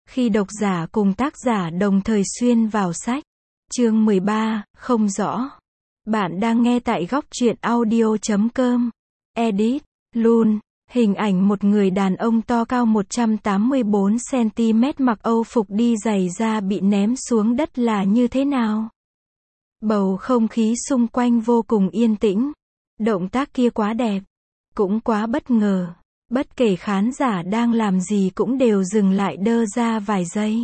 Khi độc giả cùng tác giả đồng thời xuyên vào sách. Chương 13, không rõ. Bạn đang nghe tại góc truyện audio.com. Edit, Lun. Hình ảnh một người đàn ông to cao 184cm mặc Âu phục đi giày da bị ném xuống đất là như thế nào? Bầu không khí xung quanh vô cùng yên tĩnh. Động tác kia quá đẹp. Cũng quá bất ngờ. Bất kể khán giả đang làm gì cũng đều dừng lại đơ ra vài giây.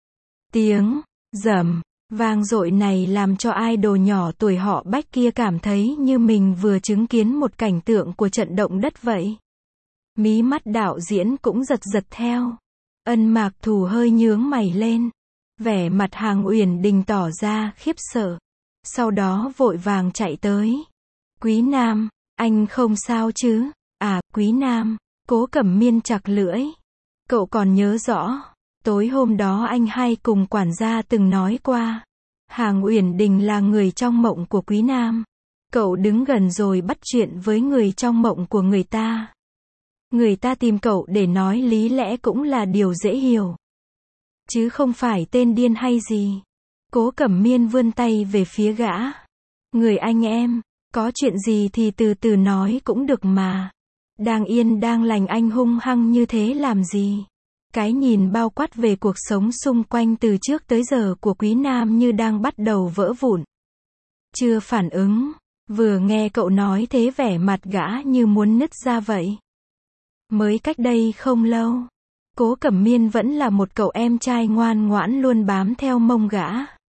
Tiếng rầm vang dội này làm cho idol nhỏ tuổi họ Bách kia cảm thấy như mình vừa chứng kiến một cảnh tượng của trận động đất vậy. Mí mắt đạo diễn cũng giật giật theo. Ân Mạc Thù hơi nhướng mày lên. Vẻ mặt Hàng Uyển Đình tỏ ra khiếp sợ. Sau đó vội vàng chạy tới. Quý Nam, anh không sao chứ? À, Quý Nam. Cố Cẩm Miên chặt lưỡi. Cậu còn nhớ rõ. Tối hôm đó anh hay cùng quản gia từng nói qua. Hàng Uyển Đình là người trong mộng của Quý Nam. Cậu đứng gần rồi bắt chuyện với người trong mộng của người ta. Người ta tìm cậu để nói lý lẽ cũng là điều dễ hiểu. Chứ không phải tên điên hay gì. Cố Cẩm Miên vươn tay về phía gã. Người anh em, có chuyện gì thì từ từ nói cũng được mà. Đang yên đang lành anh hung hăng như thế làm gì? Cái nhìn bao quát về cuộc sống xung quanh từ trước tới giờ của Quý Nam như đang bắt đầu vỡ vụn. Chưa phản ứng, vừa nghe cậu nói thế vẻ mặt gã như muốn nứt ra vậy. Mới cách đây không lâu, Cố Cẩm Miên vẫn là một cậu em trai ngoan ngoãn luôn bám theo mông gã.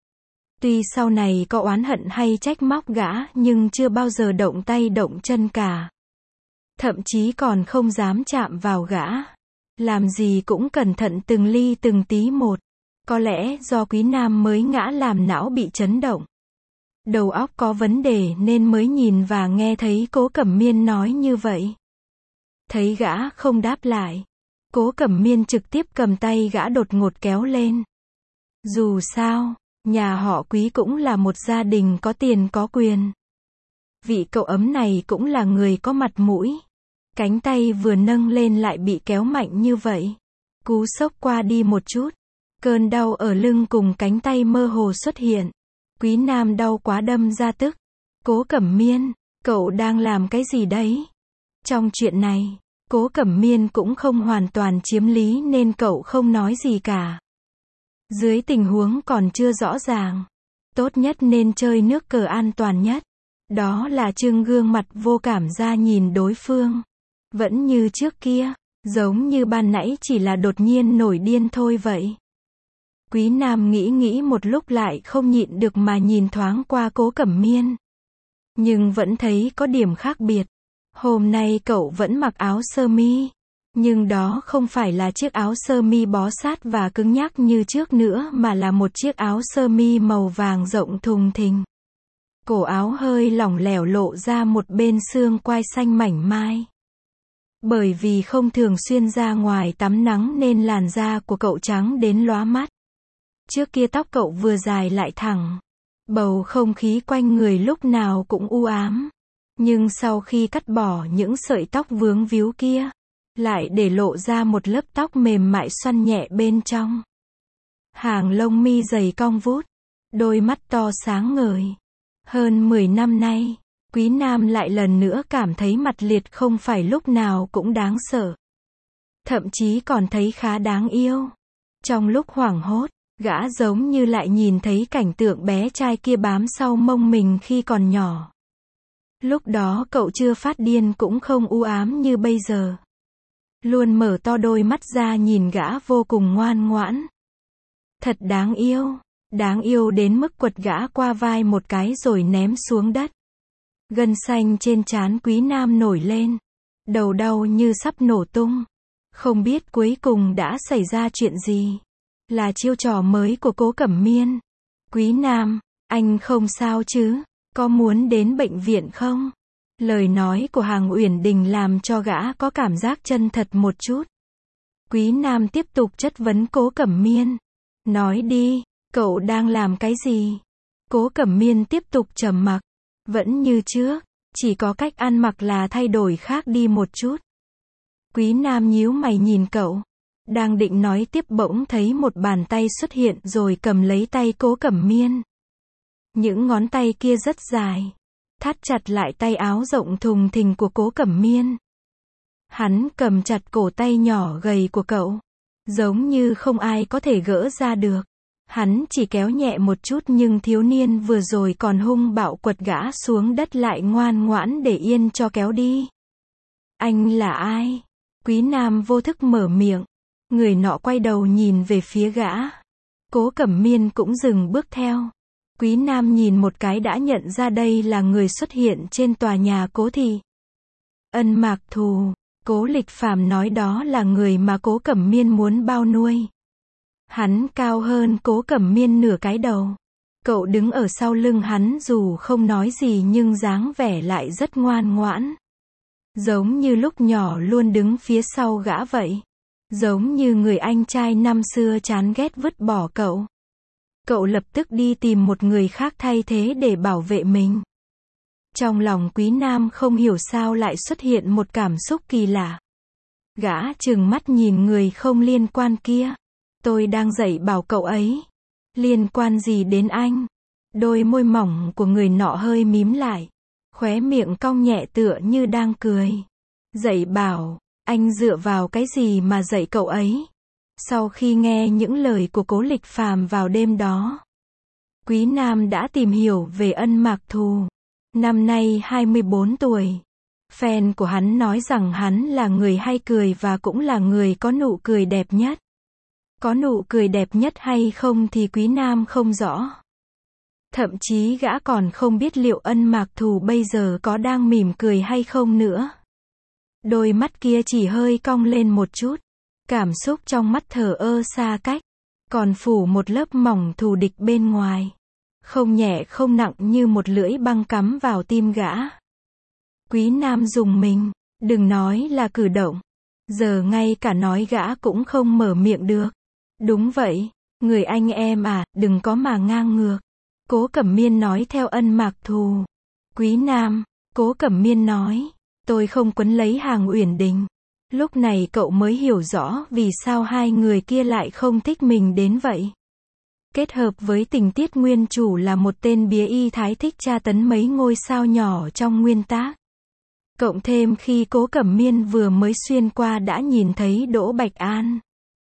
Tuy sau này có oán hận hay trách móc gã nhưng chưa bao giờ động tay động chân cả. Thậm chí còn không dám chạm vào gã. Làm gì cũng cẩn thận từng ly từng tí một. Có lẽ do Quý Nam mới ngã làm não bị chấn động. Đầu óc có vấn đề nên mới nhìn và nghe thấy Cố Cẩm Miên nói như vậy. Thấy gã không đáp lại. Cố Cẩm Miên trực tiếp cầm tay gã đột ngột kéo lên. Dù sao, nhà họ Quý cũng là một gia đình có tiền có quyền. Vị cậu ấm này cũng là người có mặt mũi. Cánh tay vừa nâng lên lại bị kéo mạnh như vậy. Cú sốc qua đi một chút. Cơn đau ở lưng cùng cánh tay mơ hồ xuất hiện. Quý Nam đau quá đâm ra tức. Cố Cẩm Miên, cậu đang làm cái gì đấy? Trong chuyện này, Cố Cẩm Miên cũng không hoàn toàn chiếm lý nên cậu không nói gì cả. Dưới tình huống còn chưa rõ ràng, tốt nhất nên chơi nước cờ an toàn nhất. Đó là trưng gương mặt vô cảm ra nhìn đối phương. Vẫn như trước kia, giống như ban nãy chỉ là đột nhiên nổi điên thôi vậy. Quý Nam nghĩ một lúc lại không nhịn được mà nhìn thoáng qua Cố Cẩm Miên. Nhưng vẫn thấy có điểm khác biệt. Hôm nay cậu vẫn mặc áo sơ mi. Nhưng đó không phải là chiếc áo sơ mi bó sát và cứng nhắc như trước nữa mà là một chiếc áo sơ mi màu vàng rộng thùng thình. Cổ áo hơi lỏng lẻo lộ ra một bên xương quai xanh mảnh mai. Bởi vì không thường xuyên ra ngoài tắm nắng nên làn da của cậu trắng đến lóa mắt. Trước kia tóc cậu vừa dài lại thẳng. Bầu không khí quanh người lúc nào cũng u ám. Nhưng sau khi cắt bỏ những sợi tóc vướng víu kia, lại để lộ ra một lớp tóc mềm mại xoăn nhẹ bên trong. Hàng lông mi dày cong vút. Đôi mắt to sáng ngời. Hơn 10 năm nay, Quý Nam lại lần nữa cảm thấy mặt liệt không phải lúc nào cũng đáng sợ. Thậm chí còn thấy khá đáng yêu. Trong lúc hoảng hốt, gã giống như lại nhìn thấy cảnh tượng bé trai kia bám sau mông mình khi còn nhỏ. Lúc đó cậu chưa phát điên cũng không u ám như bây giờ. Luôn mở to đôi mắt ra nhìn gã vô cùng ngoan ngoãn. Thật đáng yêu đến mức quật gã qua vai một cái rồi ném xuống đất. Gân xanh trên trán Quý Nam nổi lên. Đầu đau như sắp nổ tung. Không biết cuối cùng đã xảy ra chuyện gì. Là chiêu trò mới của Cố Cẩm Miên. Quý Nam, anh không sao chứ? Có muốn đến bệnh viện không? Lời nói của Hàng Uyển Đình làm cho gã có cảm giác chân thật một chút. Quý Nam tiếp tục chất vấn Cố Cẩm Miên. Nói đi, cậu đang làm cái gì? Cố Cẩm Miên tiếp tục trầm mặc. Vẫn như trước, chỉ có cách ăn mặc là thay đổi khác đi một chút. Quý Nam nhíu mày nhìn cậu. Đang định nói tiếp bỗng thấy một bàn tay xuất hiện rồi cầm lấy tay Cố Cẩm Miên. Những ngón tay kia rất dài, thắt chặt lại tay áo rộng thùng thình của Cố Cẩm Miên. Hắn cầm chặt cổ tay nhỏ gầy của cậu, giống như không ai có thể gỡ ra được. Hắn chỉ kéo nhẹ một chút nhưng thiếu niên vừa rồi còn hung bạo quật gã xuống đất lại ngoan ngoãn để yên cho kéo đi. Anh là ai? Quý Nam vô thức mở miệng. Người nọ quay đầu nhìn về phía gã. Cố Cẩm Miên cũng dừng bước theo. Quý Nam nhìn một cái đã nhận ra đây là người xuất hiện trên tòa nhà Cố thị. Ân Mạc Thù. Cố Lịch Phàm nói đó là người mà Cố Cẩm Miên muốn bao nuôi. Hắn cao hơn Cố Cẩm Miên nửa cái đầu. Cậu đứng ở sau lưng hắn dù không nói gì nhưng dáng vẻ lại rất ngoan ngoãn. Giống như lúc nhỏ luôn đứng phía sau gã vậy. Giống như người anh trai năm xưa chán ghét vứt bỏ cậu. Cậu lập tức đi tìm một người khác thay thế để bảo vệ mình. Trong lòng Quý Nam không hiểu sao lại xuất hiện một cảm xúc kỳ lạ. Gã trừng mắt nhìn người không liên quan kia. Tôi đang dạy bảo cậu ấy. Liên quan gì đến anh? Đôi môi mỏng của người nọ hơi mím lại. Khóe miệng cong nhẹ tựa như đang cười. Dạy bảo, anh dựa vào cái gì mà dạy cậu ấy? Sau khi nghe những lời của Cố Lịch Phàm vào đêm đó, Quý Nam đã tìm hiểu về Ân Mạc Thù. Năm nay 24 tuổi. Fan của hắn nói rằng hắn là người hay cười và cũng là người có nụ cười đẹp nhất. Có nụ cười đẹp nhất hay không thì Quý Nam không rõ. Thậm chí gã còn không biết liệu Ân Mạc Thù bây giờ có đang mỉm cười hay không nữa. Đôi mắt kia chỉ hơi cong lên một chút. Cảm xúc trong mắt thờ ơ xa cách. Còn phủ một lớp mỏng thù địch bên ngoài. Không nhẹ không nặng như một lưỡi băng cắm vào tim gã. Quý Nam rùng mình. Đừng nói là cử động. Giờ ngay cả nói gã cũng không mở miệng được. Đúng vậy. Người anh em à, đừng có mà ngang ngược. Cố Cẩm Miên nói theo Ân Mạc Thù. Quý Nam. Cố Cẩm Miên nói. Tôi không quấn lấy Hàng Uyển Đình. Lúc này cậu mới hiểu rõ vì sao hai người kia lại không thích mình đến vậy. Kết hợp với tình tiết nguyên chủ là một tên bía y thái thích tra tấn mấy ngôi sao nhỏ trong nguyên tác. Cộng thêm khi Cố Cẩm Miên vừa mới xuyên qua đã nhìn thấy Đỗ Bạch An.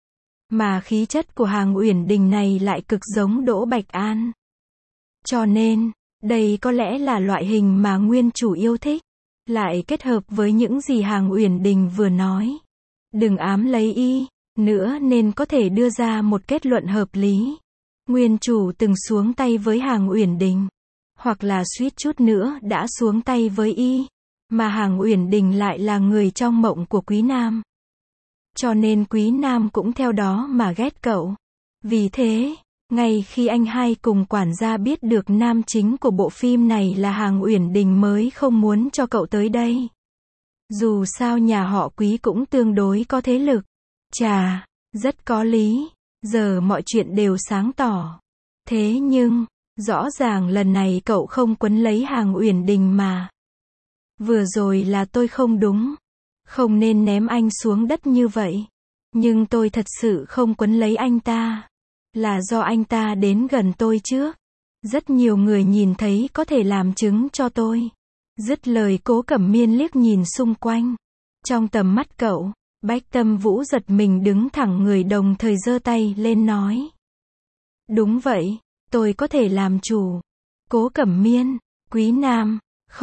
Mà khí chất của Hàng Uyển Đình này lại cực giống Đỗ Bạch An. Cho nên, đây có lẽ là loại hình mà nguyên chủ yêu thích. Lại kết hợp với những gì Hàng Uyển Đình vừa nói. Đừng ám lấy y, nữa nên có thể đưa ra một kết luận hợp lý. Nguyên chủ từng xuống tay với Hàng Uyển Đình. Hoặc là suýt chút nữa đã xuống tay với y. Mà Hàng Uyển Đình lại là người trong mộng của Quý Nam. Cho nên Quý Nam cũng theo đó mà ghét cậu. Vì thế, ngay khi anh hai cùng quản gia biết được nam chính của bộ phim này là Hàng Uyển Đình mới không muốn cho cậu tới đây. Dù sao nhà họ Quý cũng tương đối có thế lực. Chà, rất có lý. Giờ mọi chuyện đều sáng tỏ. Thế nhưng, rõ ràng lần này cậu không quấn lấy Hàng Uyển Đình mà. Vừa rồi là tôi không đúng. Không nên ném anh xuống đất như vậy. Nhưng tôi thật sự không quấn lấy anh ta. Là do anh ta đến gần tôi trước. Rất nhiều người nhìn thấy có thể làm chứng cho tôi. Dứt lời Cố Cẩm Miên liếc nhìn xung quanh. Trong tầm mắt cậu, Bách Tâm Vũ giật mình đứng thẳng người đồng thời giơ tay lên nói. Đúng vậy, tôi có thể làm chủ. Cố Cẩm Miên, Quý Nam,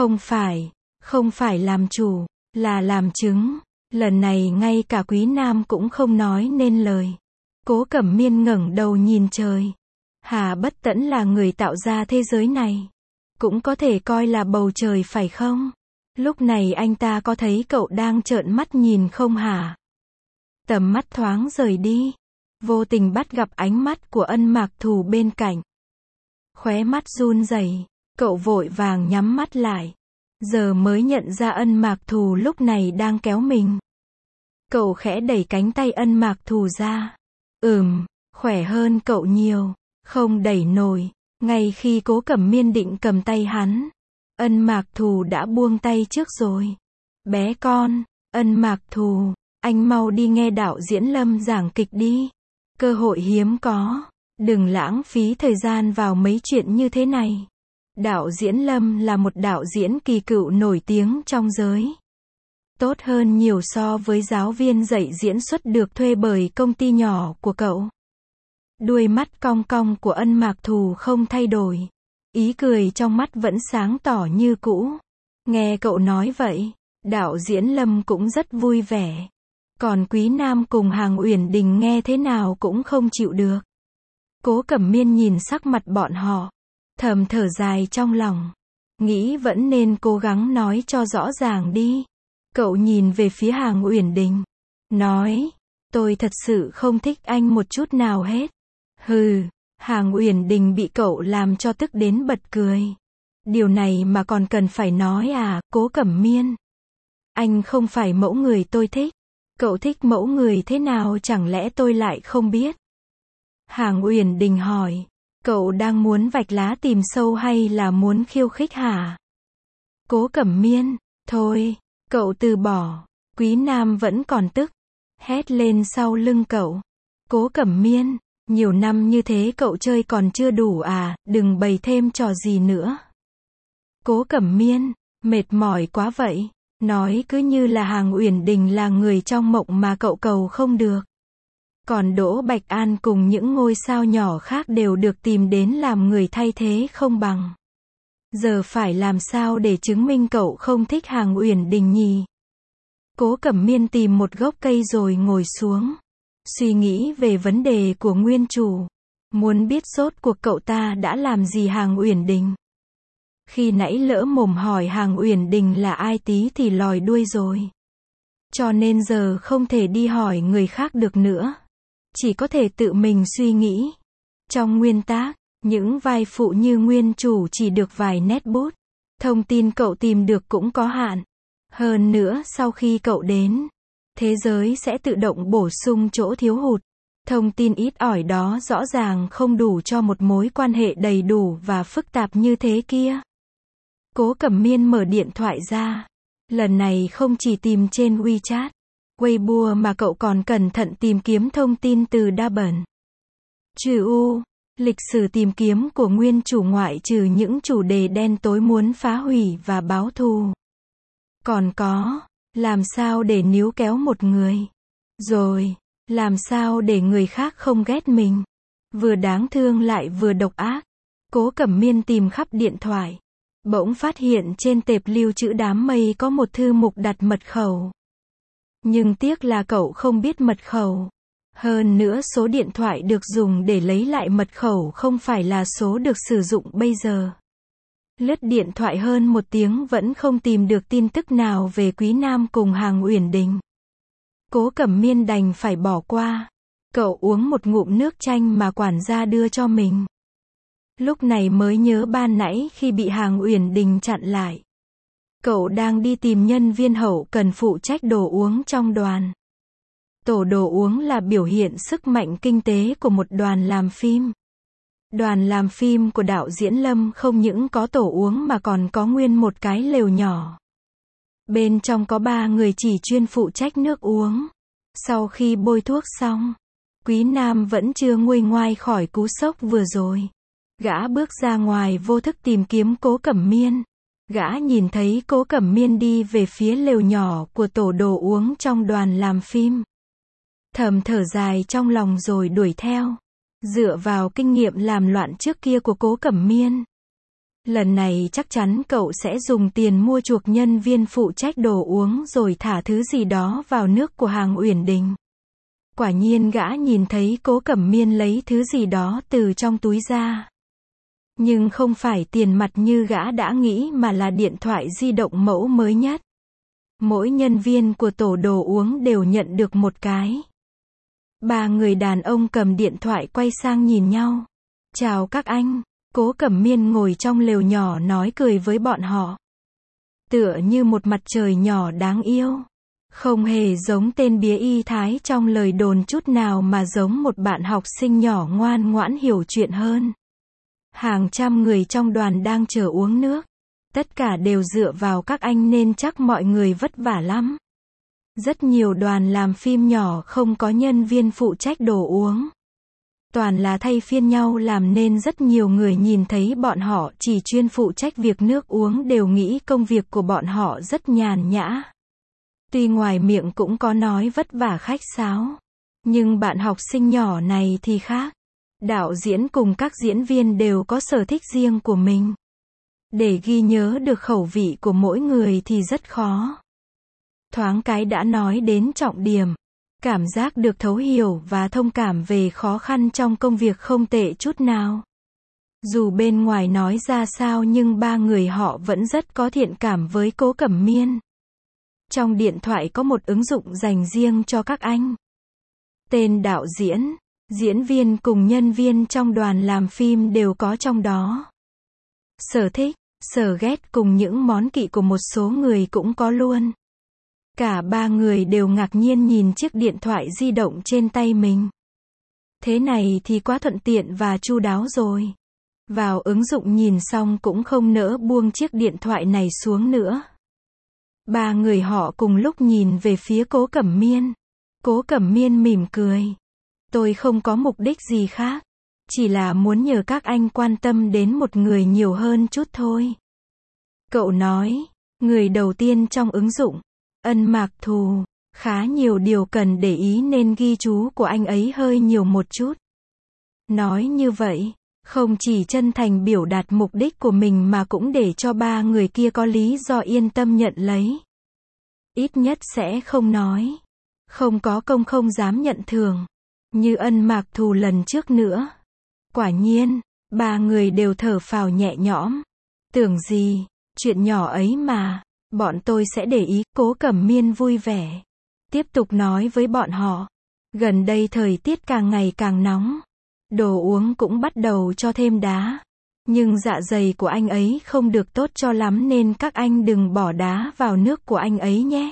không phải làm chủ, là làm chứng. Lần này ngay cả Quý Nam cũng không nói nên lời. Cố Cẩm Miên ngẩng đầu nhìn trời. Hà Bất Tẫn là người tạo ra thế giới này. Cũng có thể coi là bầu trời phải không? Lúc này anh ta có thấy cậu đang trợn mắt nhìn không hả? Tầm mắt thoáng rời đi. Vô tình bắt gặp ánh mắt của Ân Mạc Thù bên cạnh. Khóe mắt run rẩy, cậu vội vàng nhắm mắt lại. Giờ mới nhận ra Ân Mạc Thù lúc này đang kéo mình. Cậu khẽ đẩy cánh tay Ân Mạc Thù ra. Khỏe hơn cậu nhiều. Không đẩy nổi. Ngay khi Cố Cẩm Miên định cầm tay hắn, Ân Mạc Thù đã buông tay trước rồi. Bé con, Ân Mạc Thù, Anh mau đi nghe đạo diễn Lâm giảng kịch đi. Cơ hội hiếm có. Đừng lãng phí thời gian vào mấy chuyện như thế này. Đạo diễn Lâm là một đạo diễn kỳ cựu nổi tiếng trong giới. Tốt hơn nhiều so với giáo viên dạy diễn xuất được thuê bởi công ty nhỏ của cậu. Đuôi mắt cong cong của Ân Mạc Thù không thay đổi. Ý cười trong mắt vẫn sáng tỏ như cũ. Nghe cậu nói vậy, đạo diễn Lâm cũng rất vui vẻ. Còn Quý Nam cùng Hàng Uyển Đình nghe thế nào cũng không chịu được. Cố Cẩm Miên nhìn sắc mặt bọn họ, thầm thở dài trong lòng. Nghĩ vẫn nên cố gắng nói cho rõ ràng đi. Cậu nhìn về phía Hàng Uyển Đình, nói, tôi thật sự không thích anh một chút nào hết. Hừ, Hàng Uyển Đình bị cậu làm cho tức đến bật cười. Điều này mà còn cần phải nói à, Cố Cẩm Miên. Anh không phải mẫu người tôi thích. Cậu thích mẫu người thế nào chẳng lẽ tôi lại không biết? Hàng Uyển Đình hỏi, cậu đang muốn vạch lá tìm sâu hay là muốn khiêu khích hả? Cố Cẩm Miên, thôi, cậu từ bỏ. Quý Nam vẫn còn tức, hét lên sau lưng cậu. Cố Cẩm Miên, nhiều năm như thế cậu chơi còn chưa đủ à, đừng bày thêm trò gì nữa. Cố Cẩm Miên, mệt mỏi quá vậy. Nói cứ như là Hàng Uyển Đình là người trong mộng mà cậu cầu không được. Còn Đỗ Bạch An cùng những ngôi sao nhỏ khác đều được tìm đến làm người thay thế không bằng. Giờ phải làm sao để chứng minh cậu không thích Hàng Uyển Đình nhỉ? Cố Cẩm Miên tìm một gốc cây rồi ngồi xuống. Suy nghĩ về vấn đề của nguyên chủ. Muốn biết rốt cuộc cậu ta đã làm gì Hàng Uyển Đình. Khi nãy lỡ mồm hỏi Hàng Uyển Đình là ai tí thì lòi đuôi rồi. Cho nên giờ không thể đi hỏi người khác được nữa. Chỉ có thể tự mình suy nghĩ. Trong nguyên tác, những vai phụ như nguyên chủ chỉ được vài nét bút. Thông tin cậu tìm được cũng có hạn. Hơn nữa sau khi cậu đến, thế giới sẽ tự động bổ sung chỗ thiếu hụt. Thông tin ít ỏi đó rõ ràng không đủ cho một mối quan hệ đầy đủ và phức tạp như thế kia. Cố Cẩm Miên mở điện thoại ra. Lần này không chỉ tìm trên WeChat, Weibo mà cậu còn cẩn thận tìm kiếm thông tin từ Douban. Trừ U, lịch sử tìm kiếm của nguyên chủ ngoại trừ những chủ đề đen tối muốn phá hủy và báo thù. Còn có, làm sao để níu kéo một người. Rồi, làm sao để người khác không ghét mình. Vừa đáng thương lại vừa độc ác. Cố Cẩm Miên tìm khắp điện thoại. Bỗng phát hiện trên tệp lưu trữ đám mây có một thư mục đặt mật khẩu. Nhưng tiếc là cậu không biết mật khẩu. Hơn nữa số điện thoại được dùng để lấy lại mật khẩu không phải là số được sử dụng bây giờ. Lướt điện thoại hơn 1 tiếng vẫn không tìm được tin tức nào về Quý Nam cùng Hàng Uyển Đình. Cố Cẩm Miên đành phải bỏ qua. Cậu uống một ngụm nước chanh mà quản gia đưa cho mình. Lúc này mới nhớ ban nãy khi bị Hàng Uyển Đình chặn lại. Cậu đang đi tìm nhân viên hậu cần phụ trách đồ uống trong đoàn. Tổ đồ uống là biểu hiện sức mạnh kinh tế của một đoàn làm phim. Đoàn làm phim của đạo diễn Lâm không những có tổ uống mà còn có nguyên một cái lều nhỏ. Bên trong có 3 người chỉ chuyên phụ trách nước uống. Sau khi bôi thuốc xong, Quý Nam vẫn chưa nguôi ngoai khỏi cú sốc vừa rồi. Gã bước ra ngoài vô thức tìm kiếm Cố Cẩm Miên. Gã nhìn thấy Cố Cẩm Miên đi về phía lều nhỏ của tổ đồ uống trong đoàn làm phim. Thầm thở dài trong lòng rồi đuổi theo. Dựa vào kinh nghiệm làm loạn trước kia của Cố Cẩm Miên, lần này chắc chắn cậu sẽ dùng tiền mua chuộc nhân viên phụ trách đồ uống rồi thả thứ gì đó vào nước của Hàng Uyển Đình. Quả nhiên gã nhìn thấy Cố Cẩm Miên lấy thứ gì đó từ trong túi ra. Nhưng không phải tiền mặt như gã đã nghĩ mà là điện thoại di động mẫu mới nhất. Mỗi nhân viên của tổ đồ uống đều nhận được một cái. 3 người đàn ông cầm điện thoại quay sang nhìn nhau. Chào các anh. Cố Cẩm Miên ngồi trong lều nhỏ nói cười với bọn họ. Tựa như một mặt trời nhỏ đáng yêu. Không hề giống tên bía y thái trong lời đồn chút nào mà giống một bạn học sinh nhỏ ngoan ngoãn hiểu chuyện hơn. Hàng trăm người trong đoàn đang chờ uống nước. Tất cả đều dựa vào các anh nên chắc mọi người vất vả lắm. Rất nhiều đoàn làm phim nhỏ không có nhân viên phụ trách đồ uống. Toàn là thay phiên nhau làm nên rất nhiều người nhìn thấy bọn họ chỉ chuyên phụ trách việc nước uống đều nghĩ công việc của bọn họ rất nhàn nhã. Tuy ngoài miệng cũng có nói vất vả khách sáo, nhưng bạn học sinh nhỏ này thì khác. Đạo diễn cùng các diễn viên đều có sở thích riêng của mình. Để ghi nhớ được khẩu vị của mỗi người thì rất khó. Thoáng cái đã nói đến trọng điểm. Cảm giác được thấu hiểu và thông cảm về khó khăn trong công việc không tệ chút nào. Dù bên ngoài nói ra sao nhưng ba người họ vẫn rất có thiện cảm với Cố Cẩm Miên. Trong điện thoại có một ứng dụng dành riêng cho các anh. Tên đạo diễn, diễn viên cùng nhân viên trong đoàn làm phim đều có trong đó. Sở thích, sở ghét cùng những món kỵ của một số người cũng có luôn. Cả ba người đều ngạc nhiên nhìn chiếc điện thoại di động trên tay mình. Thế này thì quá thuận tiện và chu đáo rồi. Vào ứng dụng nhìn xong cũng không nỡ buông chiếc điện thoại này xuống nữa. Ba người họ cùng lúc nhìn về phía Cố Cẩm Miên. Cố Cẩm Miên mỉm cười. Tôi không có mục đích gì khác. Chỉ là muốn nhờ các anh quan tâm đến một người nhiều hơn chút thôi. Cậu nói, người đầu tiên trong ứng dụng. Ân Mạc Thù, khá nhiều điều cần để ý nên ghi chú của anh ấy hơi nhiều một chút. Nói như vậy, không chỉ chân thành biểu đạt mục đích của mình mà cũng để cho ba người kia có lý do yên tâm nhận lấy. Ít nhất sẽ không nói. Không có công không dám nhận thưởng. Như Ân Mạc Thù lần trước nữa. Quả nhiên, ba người đều thở phào nhẹ nhõm. Tưởng gì, chuyện nhỏ ấy mà. Bọn tôi sẽ để ý. Cố Cẩm Miên vui vẻ. Tiếp tục nói với bọn họ. Gần đây thời tiết càng ngày càng nóng. Đồ uống cũng bắt đầu cho thêm đá. Nhưng dạ dày của anh ấy không được tốt cho lắm nên các anh đừng bỏ đá vào nước của anh ấy nhé.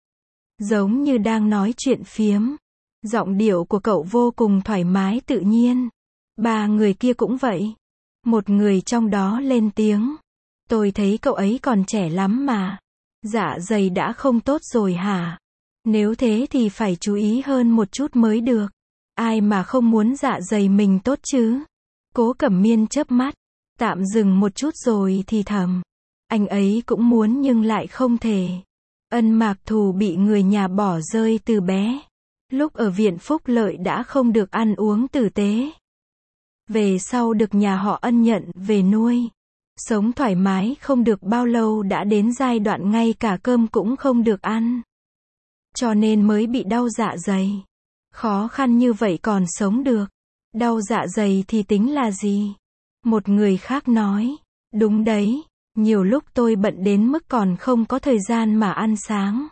Giống như đang nói chuyện phiếm. Giọng điệu của cậu vô cùng thoải mái tự nhiên. Ba người kia cũng vậy. Một người trong đó lên tiếng. Tôi thấy cậu ấy còn trẻ lắm mà. Dạ dày đã không tốt rồi hả? Nếu thế thì phải chú ý hơn một chút mới được. Ai mà không muốn dạ dày mình tốt chứ? Cố Cẩm Miên chớp mắt. Tạm dừng một chút rồi thì thầm. Anh ấy cũng muốn nhưng lại không thể. Ân Mạc Thù bị người nhà bỏ rơi từ bé. Lúc ở viện phúc lợi đã không được ăn uống tử tế. Về sau được nhà họ Ân nhận về nuôi. Sống thoải mái không được bao lâu đã đến giai đoạn ngay cả cơm cũng không được ăn. Cho nên mới bị đau dạ dày. Khó khăn như vậy còn sống được. Đau dạ dày thì tính là gì? Một người khác nói. Đúng đấy, nhiều lúc tôi bận đến mức còn không có thời gian mà ăn sáng.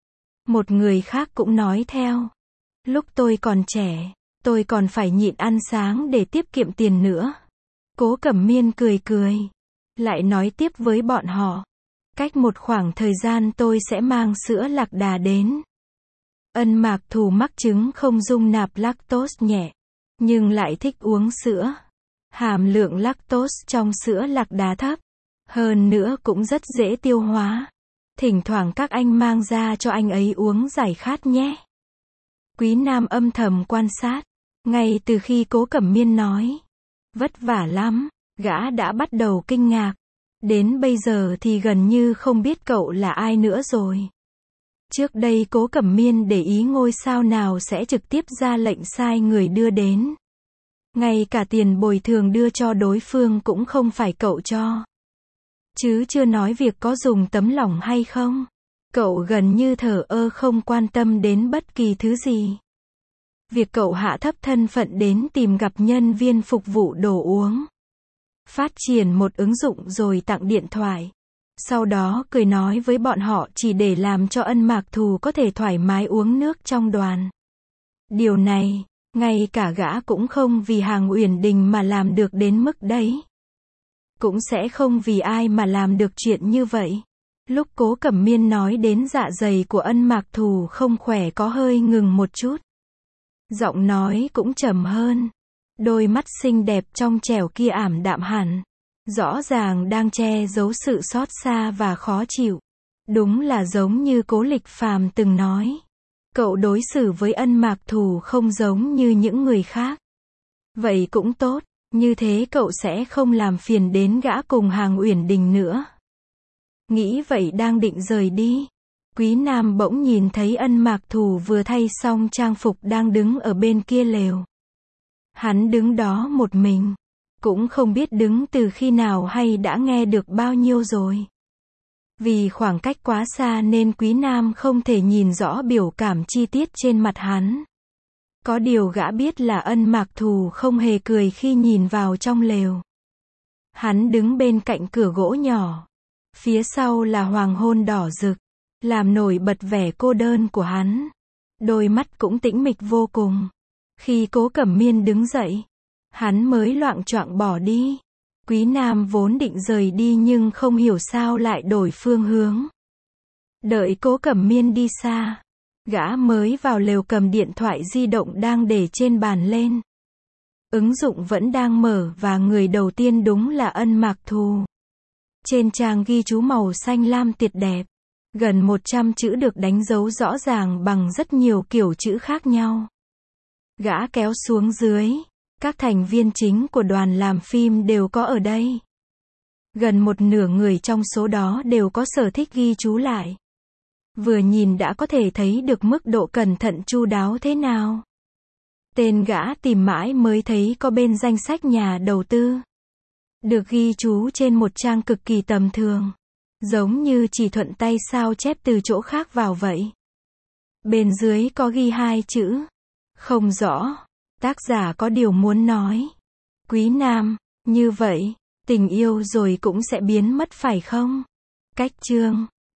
Một người khác cũng nói theo. Lúc tôi còn trẻ, tôi còn phải nhịn ăn sáng để tiết kiệm tiền nữa. Cố Cẩm Miên cười cười. Lại nói tiếp với bọn họ. Cách một khoảng thời gian tôi sẽ mang sữa lạc đà đến. Ân Mạc Thù mắc chứng không dung nạp lactose nhẹ. Nhưng lại thích uống sữa. Hàm lượng lactose trong sữa lạc đà thấp. Hơn nữa cũng rất dễ tiêu hóa. Thỉnh thoảng các anh mang ra cho anh ấy uống giải khát nhé. Quý Nam âm thầm quan sát. Ngay từ khi Cố Cẩm Miên nói. Vất vả lắm. Gã đã bắt đầu kinh ngạc. Đến bây giờ thì gần như không biết cậu là ai nữa rồi. Trước đây Cố Cẩm Miên để ý ngôi sao nào sẽ trực tiếp ra lệnh sai người đưa đến. Ngay cả tiền bồi thường đưa cho đối phương cũng không phải cậu cho. Chứ chưa nói việc có dùng tấm lòng hay không. Cậu gần như thờ ơ không quan tâm đến bất kỳ thứ gì. Việc cậu hạ thấp thân phận đến tìm gặp nhân viên phục vụ đồ uống. Phát triển một ứng dụng rồi tặng điện thoại. Sau đó cười nói với bọn họ chỉ để làm cho Ân Mạc Thù có thể thoải mái uống nước trong đoàn. Điều này, ngay cả gã cũng không vì Hàng Uyển Đình mà làm được đến mức đấy. Cũng sẽ không vì ai mà làm được chuyện như vậy. Lúc Cố Cẩm Miên nói đến dạ dày của Ân Mạc Thù không khỏe có hơi ngừng một chút. Giọng nói cũng trầm hơn. Đôi mắt xinh đẹp trong trẻo kia ảm đạm hẳn. Rõ ràng đang che giấu sự xót xa và khó chịu. Đúng là giống như Cố Lịch Phàm từng nói. Cậu đối xử với Ân Mạc Thù không giống như những người khác. Vậy cũng tốt, như thế cậu sẽ không làm phiền đến gã cùng Hàng Uyển Đình nữa. Nghĩ vậy đang định rời đi. Quý Nam bỗng nhìn thấy Ân Mạc Thù vừa thay xong trang phục đang đứng ở bên kia lều. Hắn đứng đó một mình. Cũng không biết đứng từ khi nào hay đã nghe được bao nhiêu rồi. Vì khoảng cách quá xa nên Quý Nam không thể nhìn rõ biểu cảm chi tiết trên mặt hắn. Có điều gã biết là Ân Mạc Thù không hề cười khi nhìn vào trong lều. Hắn đứng bên cạnh cửa gỗ nhỏ. Phía sau là hoàng hôn đỏ rực, làm nổi bật vẻ cô đơn của hắn. Đôi mắt cũng tĩnh mịch vô cùng. Khi Cố Cẩm Miên đứng dậy, hắn mới loạng choạng bỏ đi. Quý Nam vốn định rời đi nhưng không hiểu sao lại đổi phương hướng. Đợi Cố Cẩm Miên đi xa, gã mới vào lều cầm điện thoại di động đang để trên bàn lên. Ứng dụng vẫn đang mở và người đầu tiên đúng là Ân Mạc Thù. Trên trang ghi chú màu xanh lam tuyệt đẹp. Gần 100 chữ được đánh dấu rõ ràng bằng rất nhiều kiểu chữ khác nhau. Gã kéo xuống dưới. Các thành viên chính của đoàn làm phim đều có ở đây. Gần một nửa người trong số đó đều có sở thích ghi chú lại. Vừa nhìn đã có thể thấy được mức độ cẩn thận chu đáo thế nào. Tên gã tìm mãi mới thấy có bên danh sách nhà đầu tư. Được ghi chú trên một trang cực kỳ tầm thường. Giống như chỉ thuận tay sao chép từ chỗ khác vào vậy. Bên dưới có ghi 2 chữ. Không rõ. Tác giả có điều muốn nói. Quý Nam, như vậy, tình yêu rồi cũng sẽ biến mất phải không? Cách chương